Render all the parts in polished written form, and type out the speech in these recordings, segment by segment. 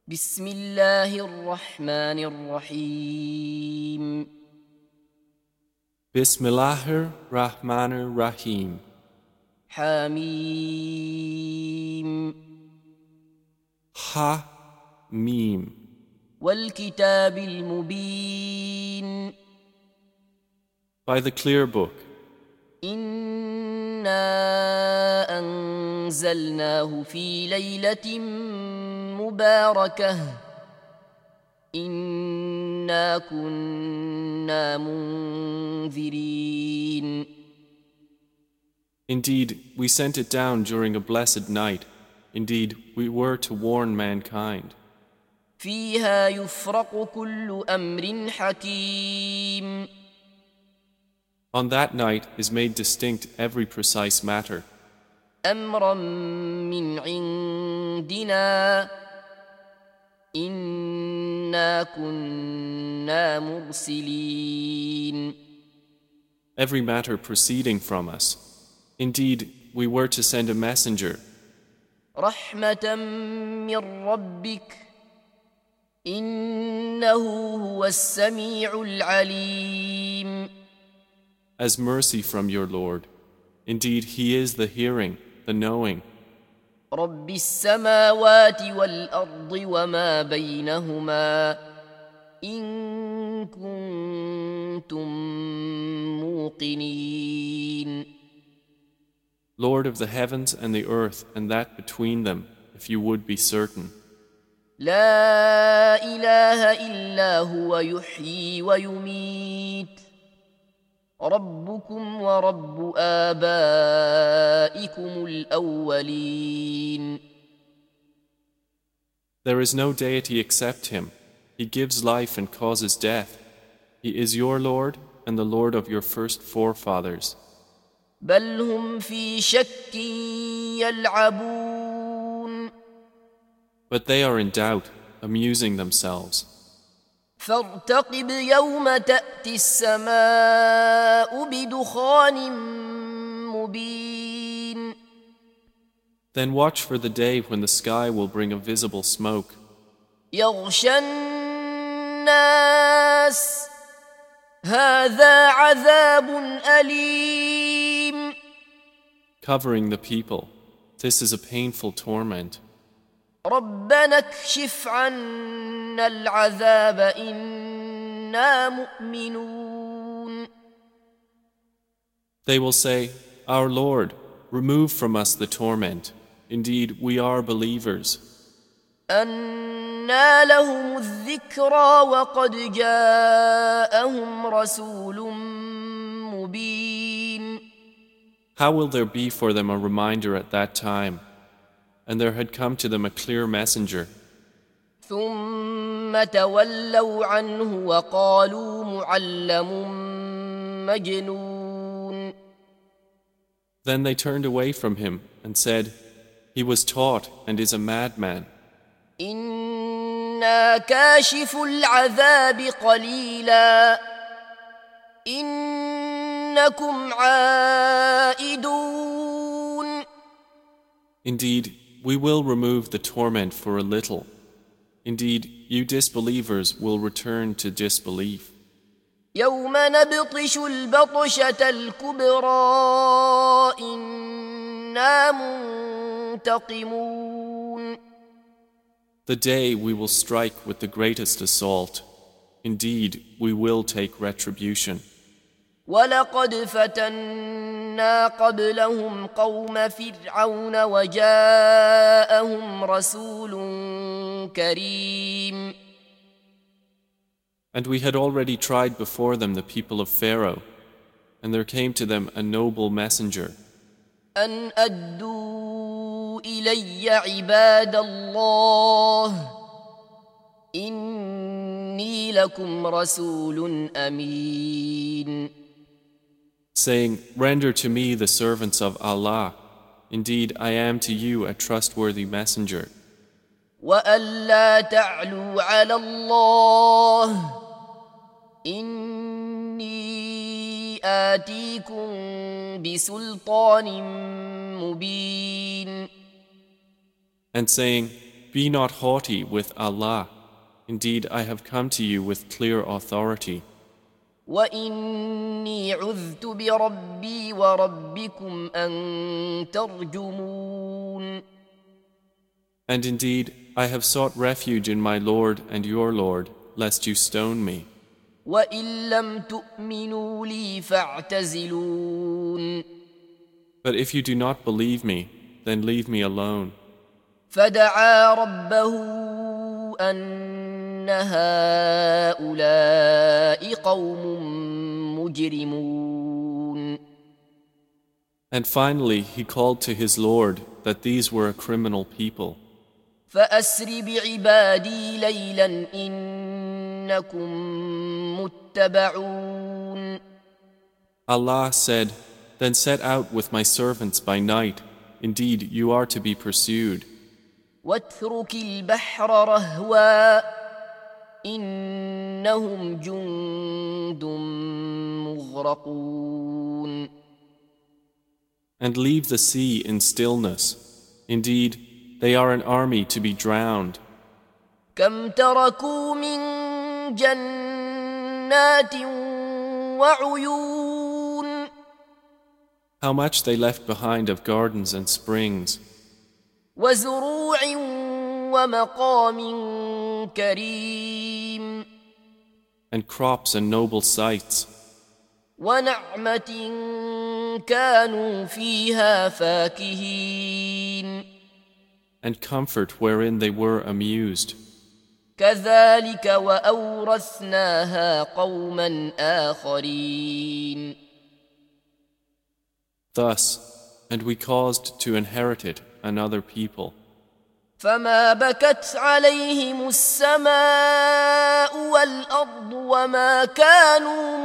بسم الله الرحمن الرحيم Bismillahir Rahmanir Rahim. حميم Ha Mim. والكتاب المبين By the clear book, إنا أنزلناه في ليلة مباركة إنا كنا منذرين indeed, we sent it down during a blessed night. Indeed, we were to warn mankind. فيها يفرق كل أمر حكيم On that night is made distinct every precise matter, أمرا من عندنا إنا كنا مرسلين every matter proceeding from us. Indeed, we were to send a messenger, رحمة من ربك إنه هو السميع العليم as mercy from your Lord. Indeed, He is the hearing, the knowing, رب السماوات والأرض وما بينهما إن كنتم موقنين Lord of the heavens and the earth and that between them, if you would be certain. لا إله إلا هو يحيي ويميت ربكم ورب آبائكم الأولين There is no deity except Him. He gives life and causes death. He is your Lord and the Lord of your first forefathers. بل هم في شك يلعبون But they are in doubt, amusing themselves. فارتقب يوم تأتي السماء بدخان مبين Then watch for the day when the sky will bring a visible smoke, يغشى الناس هذا عذاب أليم covering the people. This is a painful torment. ربنا اكشف عنا العذاب إنا مؤمنون They will say, Our Lord, remove from us the torment. Indeed, we are believers. أنى لهم الذكرى وقد جاءهم رسول مبين How will there be for them a reminder at that time? And there had come to them a clear messenger. ثم تولوا عنه وقالوا معلم مجنون Then they turned away from him and said, He was taught and is a madman. إنا كاشف العذاب قليلا إنكم عائدون Indeed, we will remove the torment for a little. Indeed, you disbelievers will return to disbelief. يوم نبطش البطشة الكبرى إنا منتقمون The day we will strike with the greatest assault. Indeed, we will take retribution. ولقد فتنا قبلهم قوم فرعون وجاءهم رسول كريم And we had already tried before them the people of Pharaoh, and there came to them a noble messenger. أن أدوا إلي عباد الله إني لكم رسول أمين Saying, Render to me the servants of Allah. Indeed, I am to you a trustworthy messenger. وأن لا تعلوا على الله إني آتيكم بسلطان مبين And saying, be not haughty with Allah. Indeed, I have come to you with clear authority. وإني عذت بربي وربكم أن ترجمون. And indeed, I have sought refuge in my Lord and your Lord, lest you stone me. وإن لم تؤمنوا لي فاعتزلون. But if you do not believe me, then leave me alone. فدعا ربه أن هؤلاء قوم مجرمون. And finally, he called to his Lord that these were a criminal people. فأسر بعبادي ليلا إنكم متبعون. Allah said, Then set out with my servants by night. Indeed, you are to be pursued. واترك البحر رهوا إنهم جند مغرقون. And leave the sea in stillness. Indeed, they are an army to be drowned. كم تركوا من جنات وعيون. How much they left behind of gardens and springs. وزروع ومقام كريم. And crops and noble sites. ونعمة كانوا فيها فاكهين. And comfort wherein they were amused. كذلك وأورثناها قوما آخرين. Thus, and we caused to inherit it another people. فما بكت عليهم السماء والأرض وما كانوا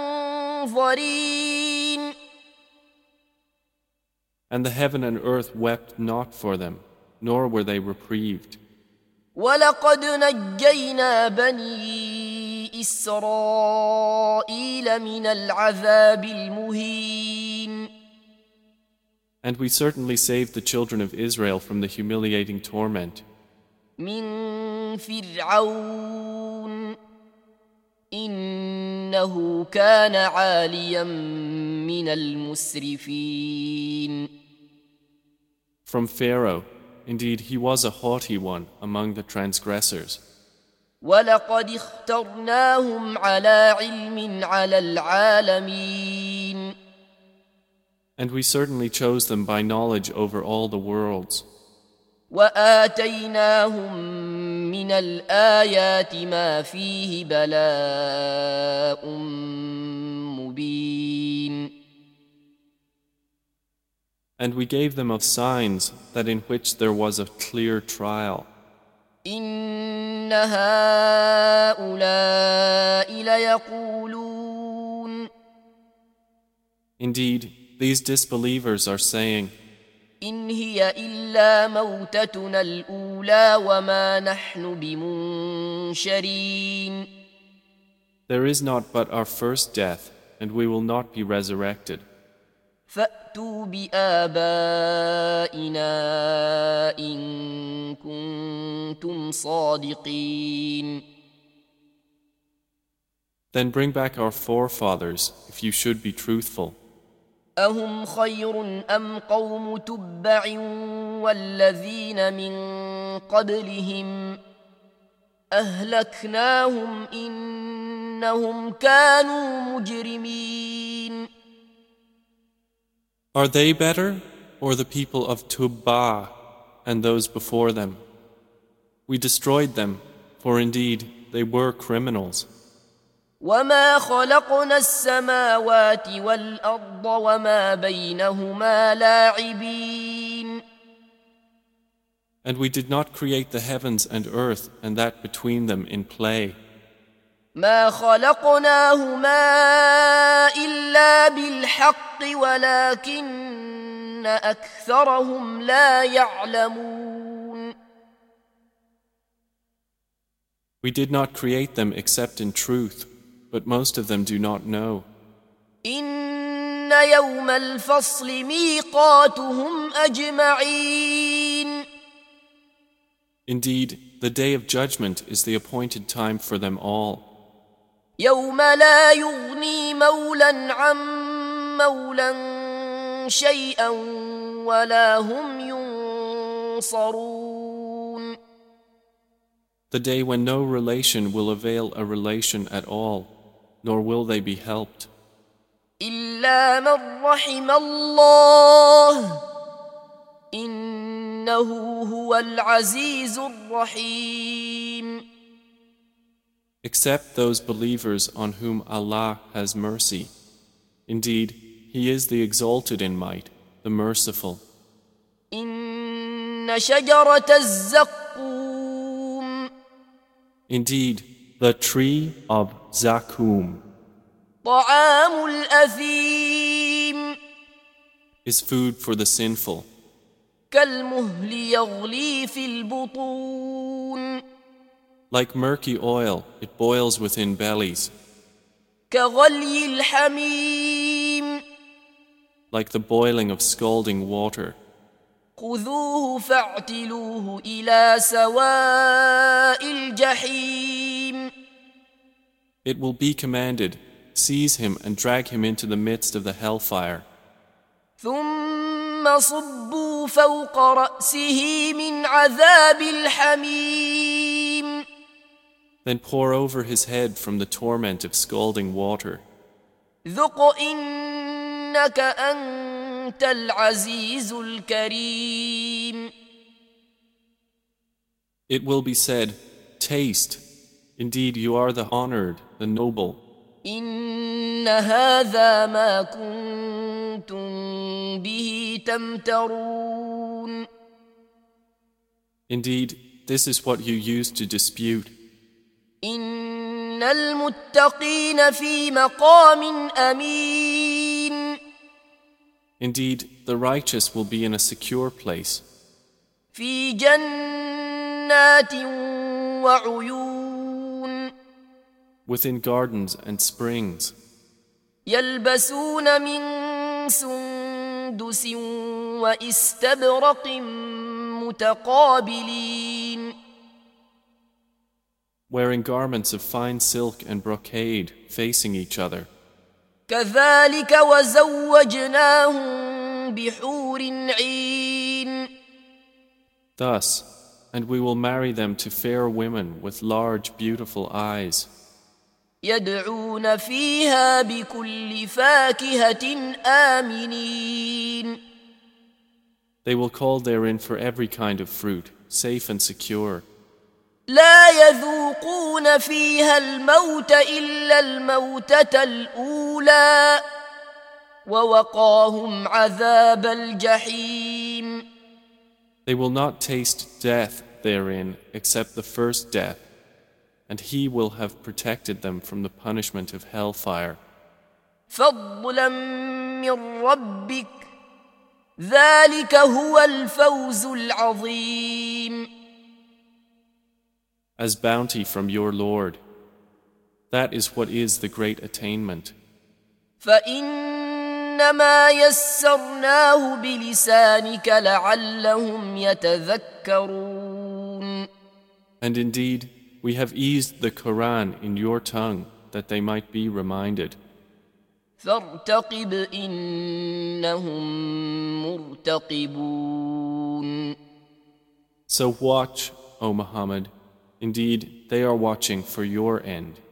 منظرين. And the heaven and earth wept not for them, nor were they reprieved. ولقد نجينا بني إسرائيل من العذاب المهين. And we certainly saved the children of Israel from the humiliating torment. من فرعون إنه كان عاليا من المسرفين. From Pharaoh, indeed he was a haughty one among the transgressors. ولقد اخترناهم على علم على العالمين. And we certainly chose them by knowledge over all the worlds. وآتيناهم من الآيات ما فيه بلاء مبين. And we gave them of signs that in which there was a clear trial. إن هؤلاء ليقولون. Indeed, these disbelievers are saying, إن هي إلا موتتنا الأولى وما نحن بمنشرين. There is not but our first death, and we will not be resurrected. فأتوا بآبائنا إن كنتم صادقين. Then bring back our forefathers, if you should be truthful. أهم خير أم قوم تبع والذين من قبلهم أهلكناهم إنهم كانوا مجرمين. Are they better, or the people of Tubba and those before them? We destroyed them, for indeed they were criminals. وما خلقنا السماوات والأرض وما بينهما لاعبين. And we did not create the heavens and earth and that between them in play. ما خلقناهما إلا بالحق ولكن أكثرهم لا يعلمون. We did not create them except in truth, but most of them do not know. إن يوم الفصل ميقاتهم أجمعين. Indeed, the day of judgment is the appointed time for them all. يوم لا يغني مولا عن مولا شيئا ولا هم ينصرون. The day when no relation will avail a relation at all, nor will they be helped. إلا من رحم الله إنه هو العزيز الرحيم. Except those believers on whom Allah has mercy. Indeed, He is the exalted in might, the merciful. إن شجرة الزقوم Indeed, the tree of Zakum طعام الأثيم is food for the sinful, كالمهل يغلي في البطون like murky oil, it boils within bellies, كغلي الحميم like the boiling of scalding water. خذوه فاعتلوه إلى سواء الجحيم. It will be commanded, seize him and drag him into the midst of the hellfire. ثم صبوا فوق رأسه من عذاب الحميم. Then pour over his head from the torment of scalding water. ذق إنك أنت العزيز الكريم. It will be said, taste. Indeed, you are the honored, the noble. إن هذا ما كنتم به تمترون. Indeed, this is what you used to dispute. إن المتقين في مقام أمين. Indeed, the righteous will be in a secure place. في جنات وعيون. Within gardens and springs. يلبسون من سندس واستبرق متقابلين. Wearing garments of fine silk and brocade facing each other. كذلك وزوجناهم بحور عين. Thus, and we will marry them to fair women with large, beautiful eyes. يدعون فيها بكل فاكهة آمنين. They will call therein for every kind of fruit, safe and secure. لا يذوقون فيها الموت إلا الموتة الأولى ووقاهم عذاب الجحيم. They will not taste death therein except the first death, and He will have protected them from the punishment of hellfire. فضلا من ربك ذلك هو الفوز العظيم. As bounty from your Lord, that is what is the great attainment. فإنما يسرناه بلسانك لعلهم يتذكرون. And indeed, we have eased the Quran in your tongue that they might be reminded. فارتقب إنهم مرتقبون. So watch, O Muhammad, indeed they are watching for your end.